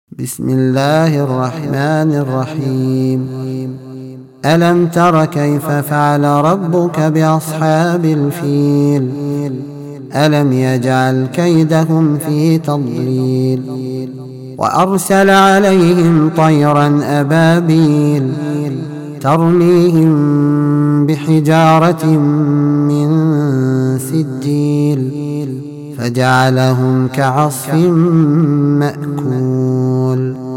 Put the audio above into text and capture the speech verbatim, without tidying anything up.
بسم الله الرحمن الرحيم. ألم تر كيف فعل ربك بأصحاب الفيل؟ ألم يجعل كيدهم في تضليل وأرسل عليهم طيرا أبابيل ترميهم بحجارة من سجيل فجعلهم كعصف مأكول.